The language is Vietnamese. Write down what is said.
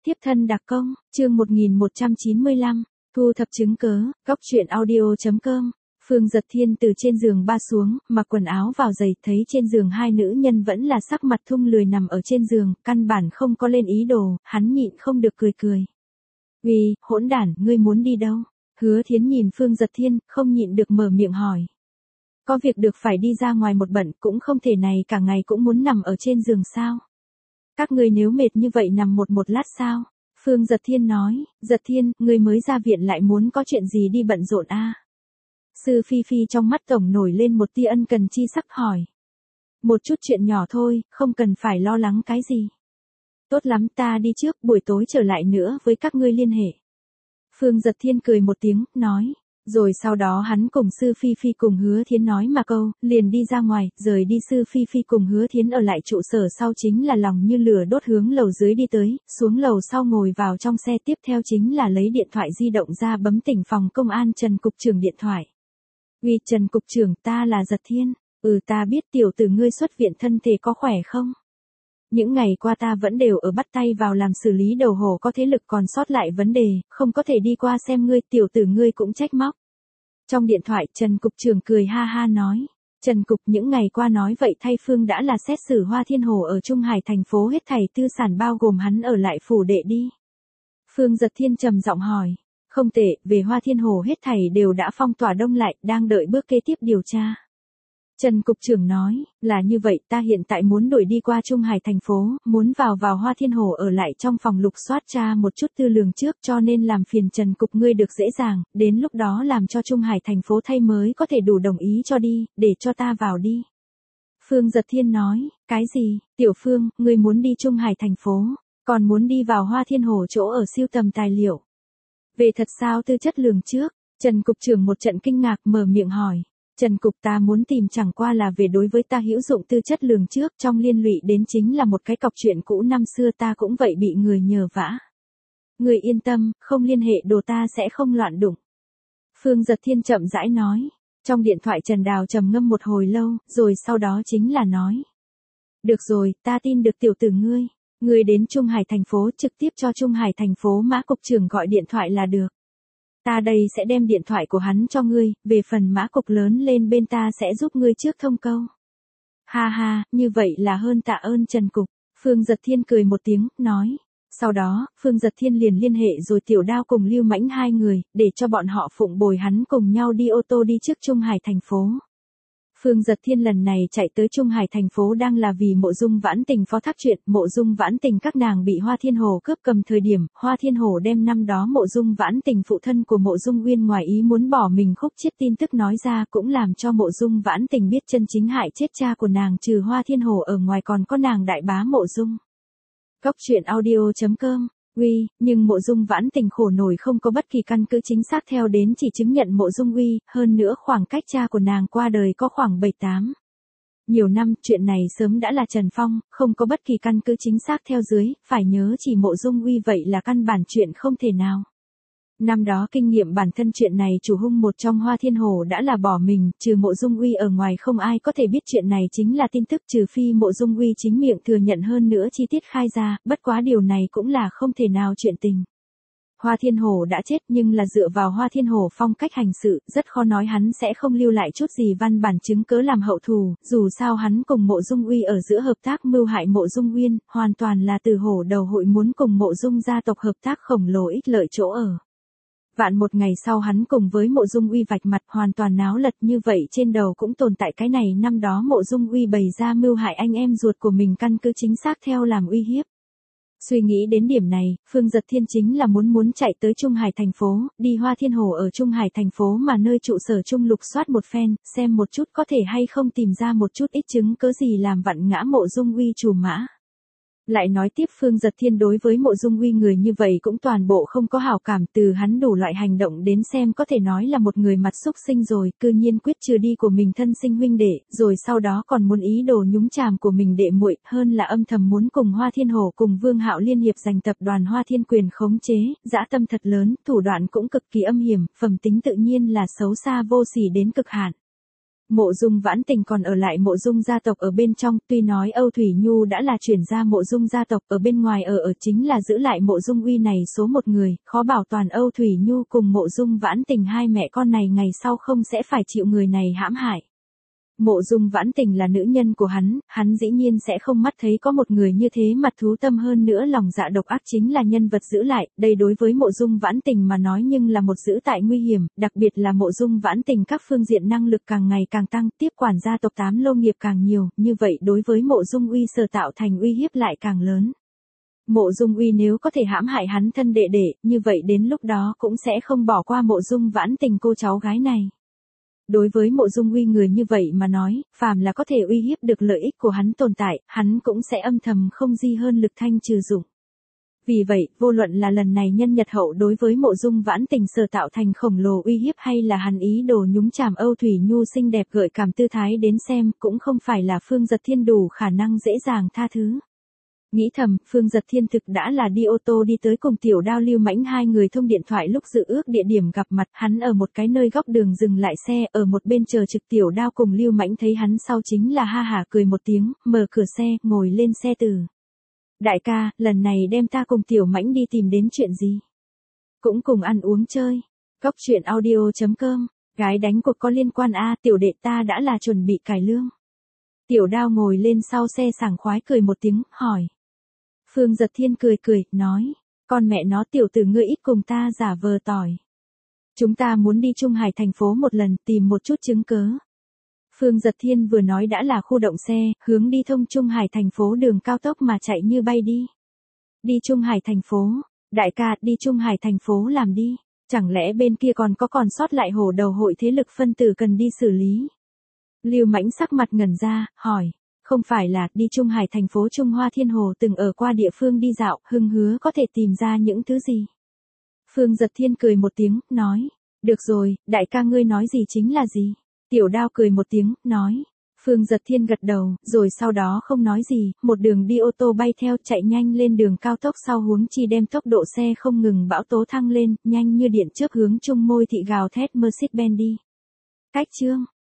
Tiếp thân đặc công, chương 1195, thu thập chứng cớ, góc truyện audio.com. Phương Dật Thiên từ trên giường ba xuống, mặc quần áo vào giày, thấy trên giường hai nữ nhân vẫn là sắc mặt thung lười nằm ở trên giường, căn bản không có lên ý đồ, hắn nhịn không được cười cười. Vì, hỗn đản, ngươi muốn đi đâu? Hứa Thiến nhìn Phương Dật Thiên, không nhịn được mở miệng hỏi. Có việc được phải đi ra ngoài một bận, cũng không thể này cả ngày cũng muốn nằm ở trên giường sao? Các ngươi nếu mệt như vậy nằm một lát sao? Phương Dật Thiên nói, Dật Thiên, ngươi mới ra viện lại muốn có chuyện gì đi bận rộn a? Sư Phi Phi trong mắt tổng nổi lên một tia ân cần chi sắc hỏi. Một chút chuyện nhỏ thôi, không cần phải lo lắng cái gì. Tốt lắm, ta đi trước, buổi tối trở lại nữa với các ngươi liên hệ. Phương Dật Thiên cười một tiếng, nói. Rồi sau đó hắn cùng Sư Phi Phi cùng Hứa Thiến nói mà câu, liền đi ra ngoài, rời đi. Sư Phi Phi cùng Hứa Thiến ở lại trụ sở sau chính là lòng như lửa đốt hướng lầu dưới đi tới, xuống lầu sau ngồi vào trong xe, tiếp theo chính là lấy điện thoại di động ra bấm tỉnh phòng công an Trần Cục trưởng điện thoại. Uy Trần Cục trưởng, ta là Dật Thiên. Ta biết tiểu tử ngươi xuất viện thân thể có khỏe không? Những ngày qua ta vẫn đều ở bắt tay vào làm xử lý đầu hồ có thế lực còn sót lại vấn đề, không có thể đi qua xem ngươi, tiểu tử ngươi cũng trách móc. Trong điện thoại Trần Cục trưởng cười ha ha nói. Trần Cục, những ngày qua nói vậy thay Phương đã là xét xử Hoa Thiên Hồ ở Trung Hải thành phố hết thảy tư sản bao gồm hắn ở lại phủ đệ đi. Phương Dật Thiên trầm giọng hỏi. Không tệ, về Hoa Thiên Hồ hết thảy đều đã phong tỏa đông lại, đang đợi bước kế tiếp điều tra. Trần Cục trưởng nói, là như vậy, ta hiện tại muốn đuổi đi qua Trung Hải thành phố, muốn vào Hoa Thiên Hồ ở lại trong phòng lục soát tra một chút tư lường trước, cho nên làm phiền Trần Cục ngươi được dễ dàng, đến lúc đó làm cho Trung Hải thành phố thay mới có thể đủ đồng ý cho đi, để cho ta vào đi. Phương Dật Thiên nói, cái gì, Tiểu Phương, ngươi muốn đi Trung Hải thành phố, còn muốn đi vào Hoa Thiên Hồ chỗ ở siêu tầm tài liệu. Về thật sao tư chất lường trước, Trần Cục trưởng một trận kinh ngạc mở miệng hỏi. Trần Cục, ta muốn tìm chẳng qua là về đối với ta hữu dụng tư chất lường trước, trong liên lụy đến chính là một cái cọc chuyện cũ năm xưa ta cũng vậy bị người nhờ vả. Người yên tâm, không liên hệ đồ ta sẽ không loạn đụng. Phương Dật Thiên chậm rãi nói. Trong điện thoại Trần Đào trầm ngâm một hồi lâu, rồi sau đó chính là nói. Được rồi, ta tin được tiểu tử ngươi. Ngươi đến Trung Hải thành phố trực tiếp cho Trung Hải thành phố Mã Cục trưởng gọi điện thoại là được. Ta đây sẽ đem điện thoại của hắn cho ngươi, về phần Mã Cục lớn lên bên ta sẽ giúp ngươi trước thông câu. Ha ha, như vậy là hơn tạ ơn Trần Cục. Phương Dật Thiên cười một tiếng, nói. Sau đó, Phương Dật Thiên liền liên hệ rồi Tiểu Đao cùng Lưu Mãnh hai người, để cho bọn họ phụng bồi hắn cùng nhau đi ô tô đi trước Trung Hải thành phố. Phương Dật Thiên lần này chạy tới Trung Hải thành phố đang là vì Mộ Dung Vãn Tình phó thác chuyện, Mộ Dung Vãn Tình các nàng bị Hoa Thiên Hồ cướp cầm thời điểm, Hoa Thiên Hồ đem năm đó Mộ Dung Vãn Tình phụ thân của Mộ Dung Uyên ngoài ý muốn bỏ mình khúc chiết tin tức nói ra cũng làm cho Mộ Dung Vãn Tình biết chân chính hại chết cha của nàng trừ Hoa Thiên Hồ ở ngoài còn có nàng đại bá Mộ Dung. Góc truyện audio.com. Uy, nhưng Mộ Dung Vãn Tình khổ nổi không có bất kỳ căn cứ chính xác theo đến chỉ chứng nhận Mộ Dung Uy, hơn nữa khoảng cách cha của nàng qua đời có khoảng 7-8. Nhiều năm, chuyện này sớm đã là Trần Phong, không có bất kỳ căn cứ chính xác theo dưới, phải nhớ chỉ Mộ Dung Uy vậy là căn bản chuyện không thể nào. Năm đó kinh nghiệm bản thân chuyện này chủ hung một trong Hoa Thiên Hồ đã là bỏ mình, trừ Mộ Dung Uy ở ngoài không ai có thể biết chuyện này chính là tin tức trừ phi Mộ Dung Uy chính miệng thừa nhận hơn nữa chi tiết khai ra, bất quá điều này cũng là không thể nào chuyện tình. Hoa Thiên Hồ đã chết nhưng là dựa vào Hoa Thiên Hồ phong cách hành sự, rất khó nói hắn sẽ không lưu lại chút gì văn bản chứng cớ làm hậu thù, dù sao hắn cùng Mộ Dung Uy ở giữa hợp tác mưu hại Mộ Dung Uyên, hoàn toàn là từ hổ đầu hội muốn cùng Mộ Dung gia tộc hợp tác khổng lồ ích lợi chỗ ở. Vạn một ngày sau hắn cùng với Mộ Dung Uy vạch mặt hoàn toàn náo lật như vậy trên đầu cũng tồn tại cái này năm đó Mộ Dung Uy bày ra mưu hại anh em ruột của mình căn cứ chính xác theo làm uy hiếp. Suy nghĩ đến điểm này, Phương Dật Thiên chính là muốn chạy tới Trung Hải thành phố, đi Hoa Thiên Hồ ở Trung Hải thành phố mà nơi trụ sở Trung lục soát một phen, xem một chút có thể hay không tìm ra một chút ít chứng cớ gì làm vặn ngã Mộ Dung Uy chủ mã. Lại nói tiếp Phương Dật Thiên đối với Mộ Dung Uy người như vậy cũng toàn bộ không có hảo cảm, từ hắn đủ loại hành động đến xem có thể nói là một người mặt xúc sinh rồi, cư nhiên quyết trừ đi của mình thân sinh huynh đệ, rồi sau đó còn muốn ý đồ nhúng chàm của mình đệ muội, hơn là âm thầm muốn cùng Hoa Thiên Hồ cùng Vương Hạo liên hiệp giành tập đoàn Hoa Thiên quyền khống chế, dã tâm thật lớn, thủ đoạn cũng cực kỳ âm hiểm, phẩm tính tự nhiên là xấu xa vô sỉ đến cực hạn. Mộ Dung Vãn Tình còn ở lại Mộ Dung gia tộc ở bên trong, tuy nói Âu Thủy Nhu đã là chuyển ra Mộ Dung gia tộc, ở bên ngoài ở chính là giữ lại Mộ Dung Uy này số một người, khó bảo toàn Âu Thủy Nhu cùng Mộ Dung Vãn Tình hai mẹ con này ngày sau không sẽ phải chịu người này hãm hại. Mộ Dung Vãn Tình là nữ nhân của hắn dĩ nhiên sẽ không mắt thấy có một người như thế mặt thú tâm, hơn nữa lòng dạ độc ác chính là nhân vật giữ lại, đây đối với Mộ Dung Vãn Tình mà nói nhưng là một giữ tại nguy hiểm, đặc biệt là Mộ Dung Vãn Tình các phương diện năng lực càng ngày càng tăng, tiếp quản gia tộc 8 lô nghiệp càng nhiều, như vậy đối với Mộ Dung Uy sở tạo thành uy hiếp lại càng lớn. Mộ Dung Uy nếu có thể hãm hại hắn thân đệ đệ, như vậy đến lúc đó cũng sẽ không bỏ qua Mộ Dung Vãn Tình cô cháu gái này. Đối với Mộ Dung Uy người như vậy mà nói, phàm là có thể uy hiếp được lợi ích của hắn tồn tại, hắn cũng sẽ âm thầm không gì hơn lực thanh trừ dụng. Vì vậy, vô luận là lần này nhân nhật hậu đối với Mộ Dung Vãn Tình sở tạo thành khổng lồ uy hiếp hay là hắn ý đồ nhúng chàm Âu Thủy Nhu xinh đẹp gợi cảm tư thái đến xem, cũng không phải là Phương Giật Thiên đủ khả năng dễ dàng tha thứ. Nghĩ thầm, Phương Giật Thiên thực đã là đi ô tô đi tới cùng Tiểu Đao Lưu Mãnh hai người thông điện thoại lúc dự ước địa điểm gặp mặt, hắn ở một cái nơi góc đường dừng lại xe, ở một bên chờ trực. Tiểu Đao cùng Lưu Mãnh thấy hắn sau chính là ha hả cười một tiếng, mở cửa xe, ngồi lên xe từ. Đại ca, lần này đem ta cùng Tiểu Mãnh đi tìm đến chuyện gì? Cũng cùng ăn uống chơi. Góc truyện audio.com, gái đánh cuộc có liên quan a, tiểu đệ ta đã là chuẩn bị cải lương. Tiểu Đao ngồi lên sau xe sảng khoái cười một tiếng, hỏi. Phương Giật Thiên cười cười, nói, con mẹ nó tiểu tử ngươi ít cùng ta giả vờ tỏi. Chúng ta muốn đi Trung Hải thành phố một lần, tìm một chút chứng cớ. Phương Giật Thiên vừa nói đã là khu động xe, hướng đi thông Trung Hải thành phố đường cao tốc mà chạy như bay đi. Đi Trung Hải thành phố, đại ca, đi Trung Hải thành phố làm đi, chẳng lẽ bên kia còn sót lại hổ đầu hội thế lực phân tử cần đi xử lý. Lưu Mãnh sắc mặt ngẩn ra, hỏi. Không phải là đi Trung Hải thành phố Trung Hoa Thiên Hồ từng ở qua địa phương đi dạo, hưng hứa có thể tìm ra những thứ gì? Phương Giật Thiên cười một tiếng, nói, được rồi, đại ca ngươi nói gì chính là gì? Tiểu Đao cười một tiếng, nói, Phương Giật Thiên gật đầu, rồi sau đó không nói gì, một đường đi ô tô bay theo chạy nhanh lên đường cao tốc sau huống chi đem tốc độ xe không ngừng bão tố thăng lên, nhanh như điện chớp hướng Trung Môi thị gào thét Mercedes-Benz đi. Cách chương